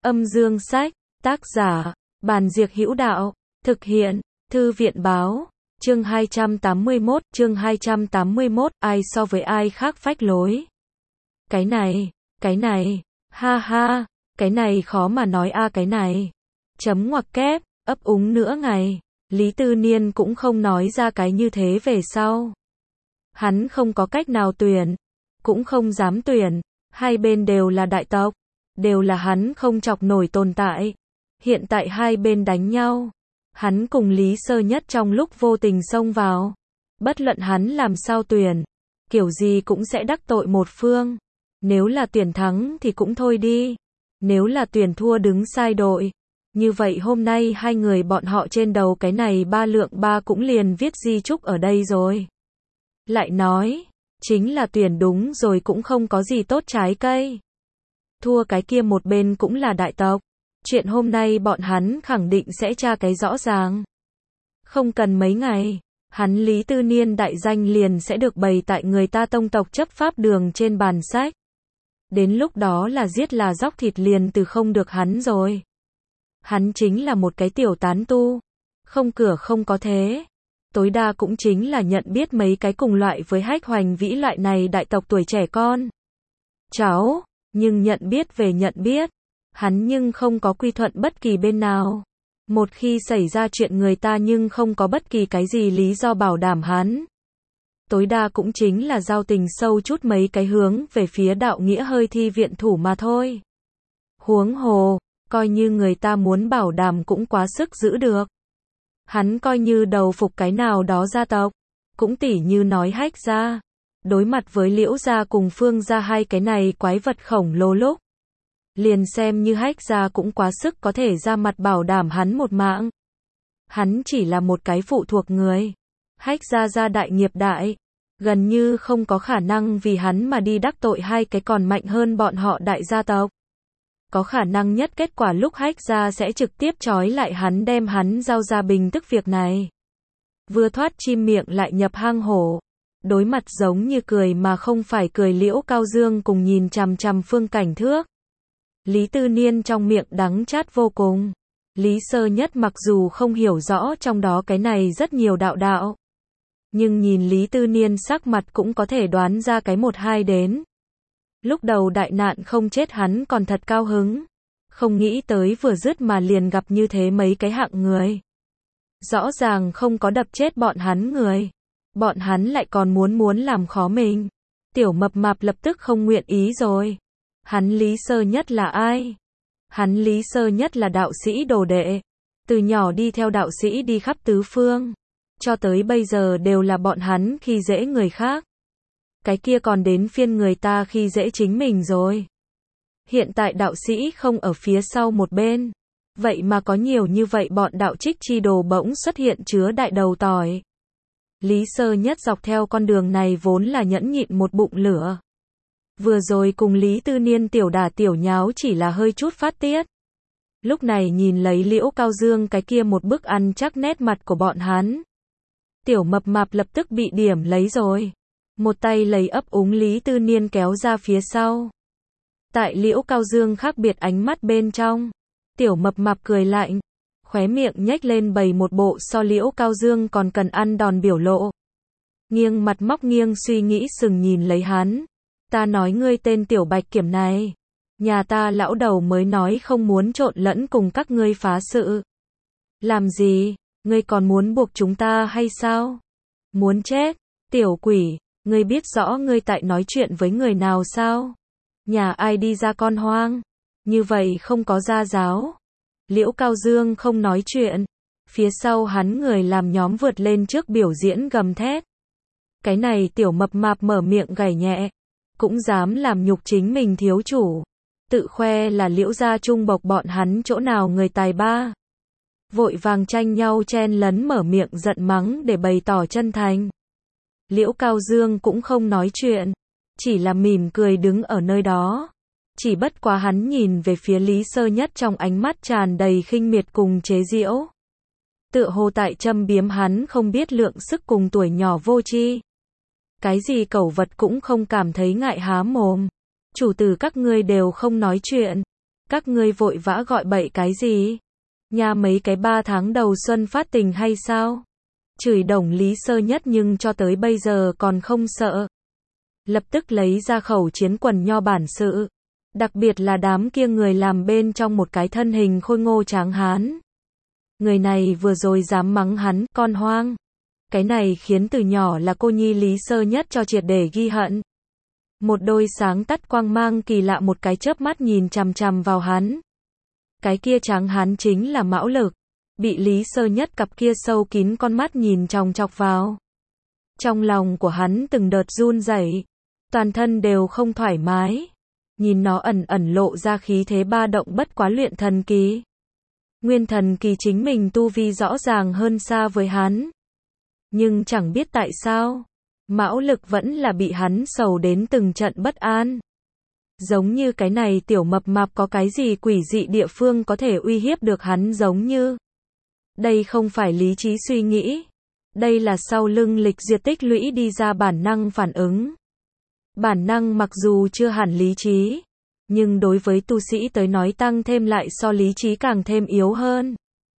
Âm dương sách, tác giả, Bàn Diệc Hữu Đạo, thực hiện, Thư viện báo, chương 281, ai so với ai khác phách lối. Cái này, ha ha, cái này khó mà nói a cái này. Chấm ngoặc kép, ấp úng nửa ngày, Lý Tư Niên cũng không nói ra cái như thế về sau. Hắn không có cách nào tuyển, cũng không dám tuyển, hai bên đều là đại tộc, đều là hắn không chọc nổi tồn tại. Hiện tại hai bên đánh nhau, hắn cùng Lý Sơ Nhất trong lúc vô tình xông vào. Bất luận hắn làm sao tuyển, kiểu gì cũng sẽ đắc tội một phương. Nếu là tuyển thắng thì cũng thôi đi. Nếu là tuyển thua đứng sai đội. Như vậy hôm nay hai người bọn họ trên đầu cái này 3 lượng 3 cũng liền viết di chúc ở đây rồi. Lại nói, chính là tuyển đúng rồi cũng không có gì tốt trái cây. Thua cái kia một bên cũng là đại tộc. Chuyện hôm nay bọn hắn khẳng định sẽ tra cái rõ ràng. Không cần mấy ngày, hắn Lý Tư Niên đại danh liền sẽ được bày tại người ta tông tộc chấp pháp đường trên bàn sách. Đến lúc đó là giết là dóc thịt liền từ không được hắn rồi. Hắn chính là một cái tiểu tán tu, không cửa không có thế. Tối đa cũng chính là nhận biết mấy cái cùng loại với Hách Hoành Vĩ loại này đại tộc tuổi trẻ con. Cháu, nhưng nhận biết về nhận biết. Hắn nhưng không có quy thuận bất kỳ bên nào. Một khi xảy ra chuyện người ta nhưng không có bất kỳ cái gì lý do bảo đảm hắn. Tối đa cũng chính là giao tình sâu chút mấy cái hướng về phía đạo nghĩa hơi thi viện thủ mà thôi. Huống hồ, coi như người ta muốn bảo đảm cũng quá sức giữ được. Hắn coi như đầu phục cái nào đó gia tộc, cũng tỉ như nói Hách gia. Đối mặt với Liễu gia cùng Phương gia hai cái này quái vật khổng lồ lúc. Liền xem như Hách gia cũng quá sức có thể ra mặt bảo đảm hắn một mạng. Hắn chỉ là một cái phụ thuộc người. Hách gia gia đại nghiệp đại, gần như không có khả năng vì hắn mà đi đắc tội hai cái còn mạnh hơn bọn họ đại gia tộc. Có khả năng nhất kết quả lúc Hách gia sẽ trực tiếp trói lại hắn đem hắn giao ra bình tức việc này. Vừa thoát chim miệng lại nhập hang hổ. Đối mặt giống như cười mà không phải cười Liễu Cao Dương cùng nhìn chằm chằm Phương Cảnh Thước. Lý Tư Niên trong miệng đắng chát vô cùng. Lý Sơ Nhất mặc dù không hiểu rõ trong đó cái này rất nhiều đạo. Nhưng nhìn Lý Tư Niên sắc mặt cũng có thể đoán ra cái 1-2 đến. Lúc đầu đại nạn không chết hắn còn thật cao hứng. Không nghĩ tới vừa dứt mà liền gặp như thế mấy cái hạng người. Rõ ràng không có đập chết bọn hắn người. Bọn hắn lại còn muốn làm khó mình. Tiểu Mập Mạp lập tức không nguyện ý rồi. Hắn Lý Sơ Nhất là ai? Hắn Lý Sơ Nhất là đạo sĩ đồ đệ. Từ nhỏ đi theo đạo sĩ đi khắp tứ phương. Cho tới bây giờ đều là bọn hắn khi dễ người khác. Cái kia còn đến phiên người ta khi dễ chính mình rồi. Hiện tại đạo sĩ không ở phía sau một bên. Vậy mà có nhiều như vậy bọn đạo trích chi đồ bỗng xuất hiện chứa đại đầu tỏi. Lý Sơ Nhất dọc theo con đường này vốn là nhẫn nhịn một bụng lửa. Vừa rồi cùng Lý Tư Niên tiểu đả tiểu nháo chỉ là hơi chút phát tiết. Lúc này nhìn lấy Liễu Cao Dương cái kia một bức ăn chắc nét mặt của bọn hắn. Tiểu Mập Mạp lập tức bị điểm lấy rồi. Một tay lấy ấp úng Lý Tư Niên kéo ra phía sau. Tại Liễu Cao Dương khác biệt ánh mắt bên trong. Tiểu Mập Mạp cười lạnh. Khóe miệng nhếch lên bày một bộ so Liễu Cao Dương còn cần ăn đòn biểu lộ. Nghiêng mặt móc nghiêng suy nghĩ sừng nhìn lấy hắn. Ta nói ngươi tên Tiểu Bạch Kiểm này. Nhà ta lão đầu mới nói không muốn trộn lẫn cùng các ngươi phá sự. Làm gì, ngươi còn muốn buộc chúng ta hay sao? Muốn chết, tiểu quỷ, ngươi biết rõ ngươi tại nói chuyện với người nào sao? Nhà ai đi ra con hoang? Như vậy không có gia giáo. Liễu Cao Dương không nói chuyện. Phía sau hắn người làm nhóm vượt lên trước biểu diễn gầm thét. Cái này Tiểu Mập Mạp mở miệng gảy nhẹ. Cũng dám làm nhục chính mình thiếu chủ. Tự khoe là Liễu gia trung bộc bọn hắn chỗ nào người tài ba. Vội vàng tranh nhau chen lấn mở miệng giận mắng để bày tỏ chân thành. Liễu Cao Dương cũng không nói chuyện. Chỉ là mỉm cười đứng ở nơi đó. Chỉ bất quá hắn nhìn về phía Lý Sơ Nhất trong ánh mắt tràn đầy khinh miệt cùng chế giễu. Tựa hồ tại châm biếm hắn không biết lượng sức cùng tuổi nhỏ vô tri. Cái gì cẩu vật cũng không cảm thấy ngại há mồm. Chủ tử các ngươi đều không nói chuyện. Các ngươi vội vã gọi bậy cái gì? Nhà mấy cái 3 tháng đầu xuân phát tình hay sao? Chửi đồng Lý Sơ Nhất nhưng cho tới bây giờ còn không sợ. Lập tức lấy ra khẩu chiến quần nho bản sự. Đặc biệt là đám kia người làm bên trong một cái thân hình khôi ngô tráng hán. Người này vừa rồi dám mắng hắn, con hoang. Cái này khiến từ nhỏ là cô nhi Lý Sơ Nhất cho triệt để ghi hận. Một đôi sáng tắt quang mang kỳ lạ một cái chớp mắt nhìn chằm chằm vào hắn. Cái kia tráng hán chính là Mão Lực. Bị Lý Sơ Nhất cặp kia sâu kín con mắt nhìn chòng chọc vào. Trong lòng của hắn từng đợt run rẩy, toàn thân đều không thoải mái. Nhìn nó ẩn ẩn lộ ra khí thế ba động bất quá luyện thần kỳ. Nguyên thần kỳ chính mình tu vi rõ ràng hơn xa với hắn. Nhưng chẳng biết tại sao, Mão Lực vẫn là bị hắn sầu đến từng trận bất an. Giống như cái này tiểu mập mạp có cái gì quỷ dị địa phương có thể uy hiếp được hắn giống như. Đây không phải lý trí suy nghĩ. Đây là sau lưng lịch duyệt tích lũy đi ra bản năng phản ứng. Bản năng mặc dù chưa hẳn lý trí, nhưng đối với tu sĩ tới nói tăng thêm lại so lý trí càng thêm yếu hơn.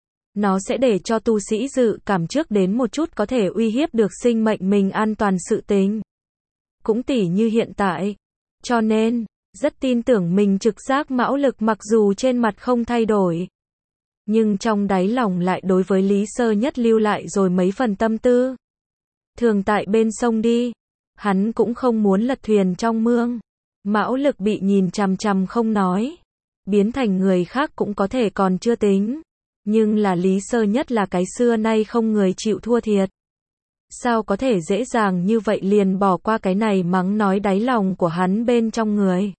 Nó sẽ để cho tu sĩ dự cảm trước đến một chút có thể uy hiếp được sinh mệnh mình an toàn sự tình. Cũng tỉ như hiện tại. Cho nên, rất tin tưởng mình trực giác Mão Lực mặc dù trên mặt không thay đổi. Nhưng trong đáy lòng lại đối với Lý Sơ Nhất lưu lại rồi mấy phần tâm tư. Thường tại bên sông đi. Hắn cũng không muốn lật thuyền trong mương. Mão Lực bị nhìn chằm chằm không nói. Biến thành người khác cũng có thể còn chưa tính. Nhưng là Lý Sơ Nhất là cái xưa nay không người chịu thua thiệt. Sao có thể dễ dàng như vậy liền bỏ qua cái này mắng nói đáy lòng của hắn bên trong người.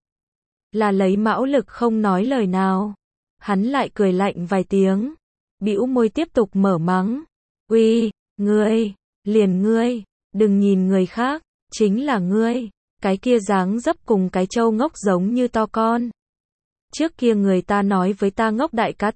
Là lấy Mão Lực không nói lời nào. Hắn lại cười lạnh vài tiếng. Bĩu môi tiếp tục mở mắng. Uy, ngươi, liền ngươi, đừng nhìn người khác, chính là ngươi. Cái kia dáng dấp cùng cái trâu ngốc giống như to con. Trước kia người ta nói với ta ngốc đại cá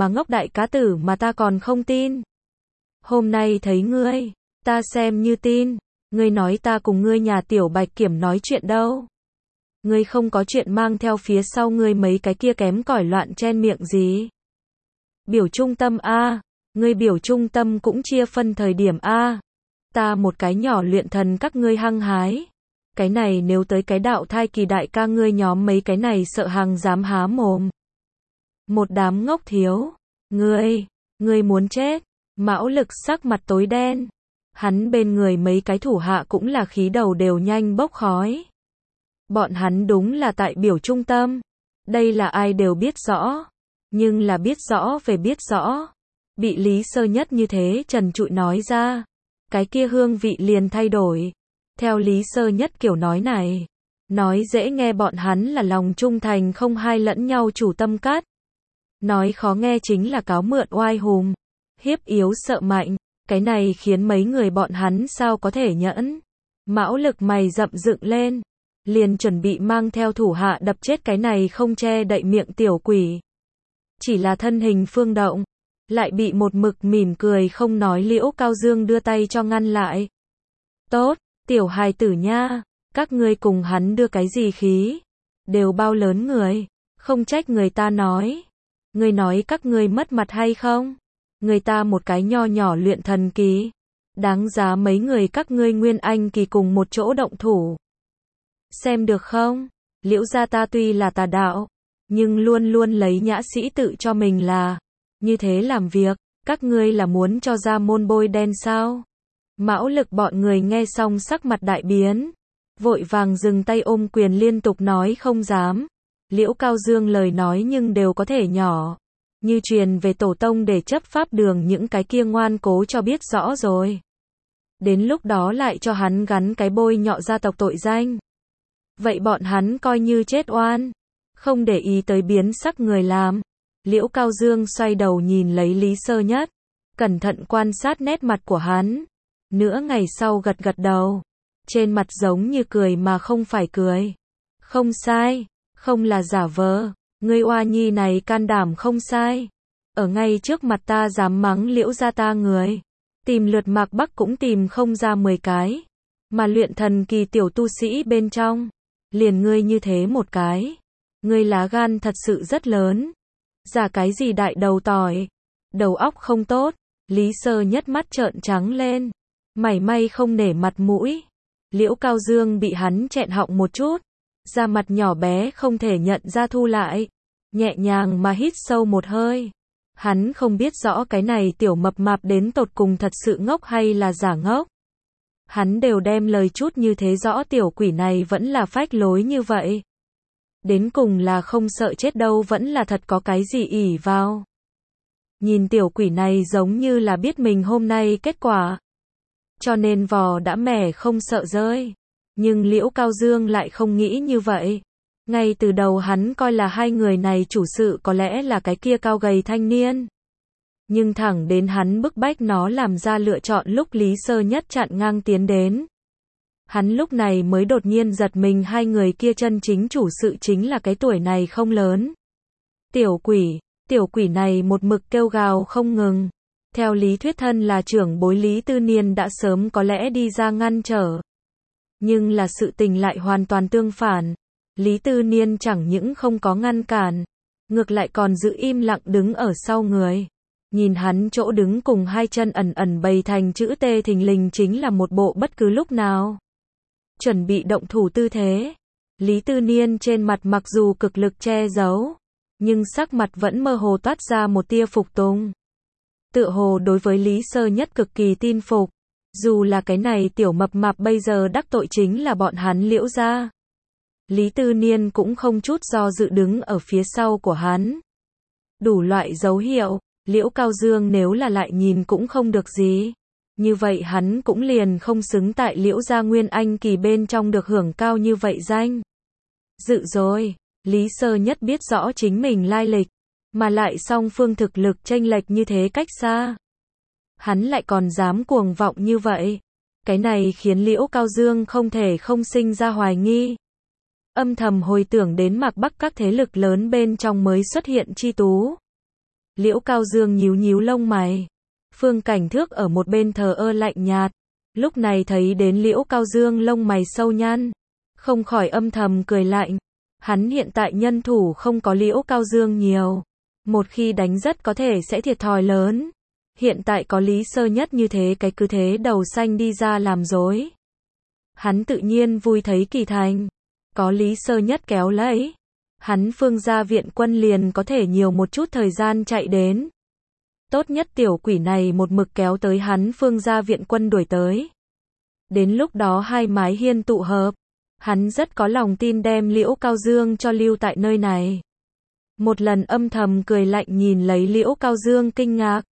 tử mà ta còn không tin. Hôm nay thấy ngươi, ta xem như tin. Ngươi nói ta cùng ngươi nhà tiểu Bạch Kiểm nói chuyện đâu. Ngươi không có chuyện mang theo phía sau ngươi mấy cái kia kém cỏi loạn chen miệng gì. Biểu trung tâm a, ngươi biểu trung tâm cũng chia phân thời điểm a. Ta một cái nhỏ luyện thần các ngươi hăng hái. Cái này nếu tới cái đạo thai kỳ đại ca ngươi nhóm mấy cái này sợ hàng dám há mồm. Một đám ngốc thiếu. Ngươi muốn chết. Mão Lực sắc mặt tối đen. Hắn bên người mấy cái thủ hạ cũng là khí đầu đều nhanh bốc khói. Bọn hắn đúng là tại biểu trung tâm. Đây là ai đều biết rõ. Nhưng là biết rõ về biết rõ. Bị Lý Sơ Nhất như thế trần trụi nói ra. Cái kia hương vị liền thay đổi. Theo Lý Sơ Nhất kiểu nói này. Nói dễ nghe bọn hắn là lòng trung thành không hai lẫn nhau chủ tâm cắt. Nói khó nghe chính là cáo mượn oai hùm. Hiếp yếu sợ mạnh. Cái này khiến mấy người bọn hắn sao có thể nhẫn. Mão Lực mày rậm dựng lên. Liền chuẩn bị mang theo thủ hạ đập chết cái này không che đậy miệng tiểu quỷ. Chỉ là thân hình phương động. Lại bị một mực mỉm cười không nói Liễu Cao Dương đưa tay cho ngăn lại. Tốt, tiểu hài tử nha. Các ngươi cùng hắn đưa cái gì khí. Đều bao lớn người. Không trách người ta nói. Ngươi nói các ngươi mất mặt hay không? Người ta một cái nho nhỏ luyện thần kỳ. Đáng giá mấy người các ngươi nguyên anh kỳ cùng một chỗ động thủ. Xem được không? Liễu gia ta tuy là tà đạo. Nhưng luôn luôn lấy nhã sĩ tự cho mình là. Như thế làm việc. Các ngươi là muốn cho ra môn bôi đen sao? Mão Lực bọn người nghe xong sắc mặt đại biến. Vội vàng dừng tay ôm quyền liên tục nói không dám. Liễu Cao Dương lời nói nhưng đều có thể nhỏ. Như truyền về tổ tông để chấp pháp đường những cái kia ngoan cố cho biết rõ rồi. Đến lúc đó lại cho hắn gắn cái bôi nhọ gia tộc tội danh. Vậy bọn hắn coi như chết oan. Không để ý tới biến sắc người làm. Liễu Cao Dương xoay đầu nhìn lấy Lý Sơ Nhất. Cẩn thận quan sát nét mặt của hắn. Nửa ngày sau gật gật đầu. Trên mặt giống như cười mà không phải cười. Không sai. Không là giả vờ. Ngươi oa nhi này can đảm không sai. Ở ngay trước mặt ta dám mắng Liễu gia ta người. Tìm lượt Mạc Bắc cũng tìm không ra 10 cái. Mà luyện thần kỳ tiểu tu sĩ bên trong. Liền ngươi như thế một cái. Ngươi lá gan thật sự rất lớn. Giả cái gì đại đầu tỏi. Đầu óc không tốt. Lý Sơ Nhất mắt trợn trắng lên. Mảy may không nể mặt mũi. Liễu Cao Dương bị hắn chẹn họng một chút. Da mặt nhỏ bé không thể nhận ra thu lại. Nhẹ nhàng mà hít sâu một hơi. Hắn không biết rõ cái này tiểu mập mạp đến tột cùng thật sự ngốc hay là giả ngốc. Hắn đều đem lời chút như thế rõ tiểu quỷ này vẫn là phách lối như vậy. Đến cùng là không sợ chết đâu vẫn là thật có cái gì ỷ vào. Nhìn tiểu quỷ này giống như là biết mình hôm nay kết quả. Cho nên vò đã mẻ không sợ rơi. Nhưng Liễu Cao Dương lại không nghĩ như vậy. Ngay từ đầu hắn coi là hai người này chủ sự có lẽ là cái kia cao gầy thanh niên. Nhưng thẳng đến hắn bức bách nó làm ra lựa chọn lúc Lý Sơ Nhất chặn ngang tiến đến. Hắn lúc này mới đột nhiên giật mình hai người kia chân chính chủ sự chính là cái tuổi này không lớn. Tiểu quỷ này một mực kêu gào không ngừng. Theo lý thuyết thân là trưởng bối Lý Tư Niên đã sớm có lẽ đi ra ngăn trở. Nhưng là sự tình lại hoàn toàn tương phản. Lý Tư Niên chẳng những không có ngăn cản, ngược lại còn giữ im lặng đứng ở sau người. Nhìn hắn chỗ đứng cùng hai chân ẩn ẩn bày thành chữ T thình lình chính là một bộ bất cứ lúc nào chuẩn bị động thủ tư thế. Lý Tư Niên trên mặt mặc dù cực lực che giấu, nhưng sắc mặt vẫn mơ hồ toát ra một tia phục tùng. Tựa hồ đối với Lý Sơ Nhất cực kỳ tin phục. Dù là cái này tiểu mập mạp bây giờ đắc tội chính là bọn hắn Liễu gia. Lý Tư Niên cũng không chút do dự đứng ở phía sau của hắn. Đủ loại dấu hiệu, Liễu Cao Dương nếu là lại nhìn cũng không được gì. Như vậy hắn cũng liền không xứng tại Liễu gia Nguyên Anh kỳ bên trong được hưởng cao như vậy danh dự rồi. Lý Sơ Nhất biết rõ chính mình lai lịch, mà lại song phương thực lực chênh lệch như thế cách xa. Hắn lại còn dám cuồng vọng như vậy. Cái này khiến Liễu Cao Dương không thể không sinh ra hoài nghi. Âm thầm hồi tưởng đến Mạc Bắc các thế lực lớn bên trong mới xuất hiện chi tú. Liễu Cao Dương nhíu nhíu lông mày. Phương Cảnh Thước ở một bên thờ ơ lạnh nhạt. Lúc này thấy đến Liễu Cao Dương lông mày sâu nhăn, không khỏi âm thầm cười lạnh. Hắn hiện tại nhân thủ không có Liễu Cao Dương nhiều. Một khi đánh rất có thể sẽ thiệt thòi lớn. Hiện tại có Lý Sơ Nhất như thế cái cứ thế đầu xanh đi ra làm dối. Hắn tự nhiên vui thấy kỳ thành. Có Lý Sơ Nhất kéo lấy. Hắn Phương gia viện quân liền có thể nhiều một chút thời gian chạy đến. Tốt nhất tiểu quỷ này một mực kéo tới hắn Phương gia viện quân đuổi tới. Đến lúc đó hai mái hiên tụ hợp. Hắn rất có lòng tin đem Liễu Cao Dương cho lưu tại nơi này. Một lần âm thầm cười lạnh nhìn lấy Liễu Cao Dương kinh ngạc.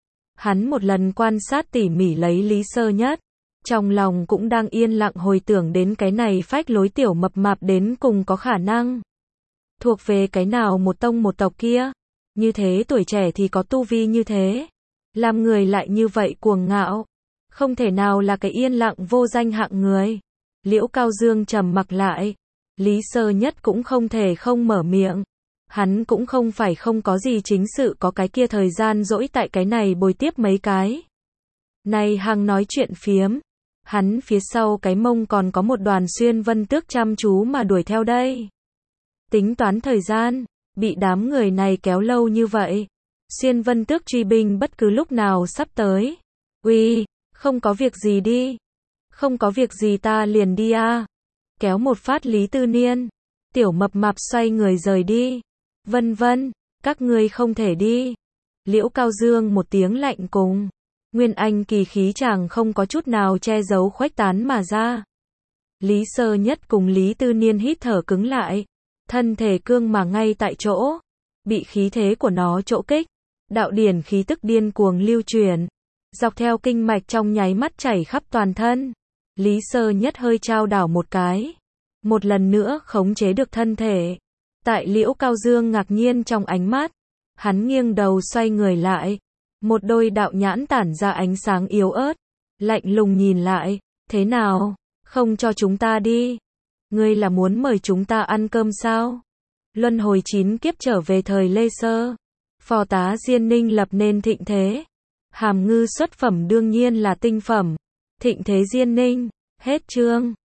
Hắn một lần quan sát tỉ mỉ lấy Lý Sơ Nhất. Trong lòng cũng đang yên lặng hồi tưởng đến cái này phách lối tiểu mập mạp đến cùng có khả năng thuộc về cái nào một tông một tộc kia. Như thế tuổi trẻ thì có tu vi như thế. Làm người lại như vậy cuồng ngạo. Không thể nào là cái yên lặng vô danh hạng người. Liễu Cao Dương trầm mặc lại. Lý Sơ Nhất cũng không thể không mở miệng. Hắn cũng không phải không có gì chính sự có cái kia thời gian dỗi tại cái này bồi tiếp mấy cái. Này hằng nói chuyện phiếm. Hắn phía sau cái mông còn có một đoàn Xuyên Vân Tước chăm chú mà đuổi theo đây. Tính toán thời gian, bị đám người này kéo lâu như vậy. Xuyên Vân Tước truy binh bất cứ lúc nào sắp tới. Uy, không có việc gì đi. Không có việc gì ta liền đi a. Kéo một phát Lý Tư Niên. Tiểu mập mạp xoay người rời đi. Vân vân, các ngươi không thể đi. Liễu Cao Dương một tiếng lạnh cùng. Nguyên Anh kỳ khí chàng không có chút nào che giấu khuếch tán mà ra. Lý Sơ Nhất cùng Lý Tư Niên hít thở cứng lại. Thân thể cương mà ngay tại chỗ. Bị khí thế của nó chỗ kích. Đạo điển khí tức điên cuồng lưu truyền. Dọc theo kinh mạch trong nháy mắt chảy khắp toàn thân. Lý Sơ Nhất hơi trao đảo một cái. Một lần nữa khống chế được thân thể. Tại Liễu Cao Dương ngạc nhiên trong ánh mắt. Hắn nghiêng đầu xoay người lại. Một đôi đạo nhãn tản ra ánh sáng yếu ớt. Lạnh lùng nhìn lại. Thế nào? Không cho chúng ta đi. Ngươi là muốn mời chúng ta ăn cơm sao? Luân hồi 9 kiếp trở về thời Lê Sơ. Phò tá Diên Ninh lập nên thịnh thế. Hàm ngư xuất phẩm đương nhiên là tinh phẩm. Thịnh thế Diên Ninh. Hết chương.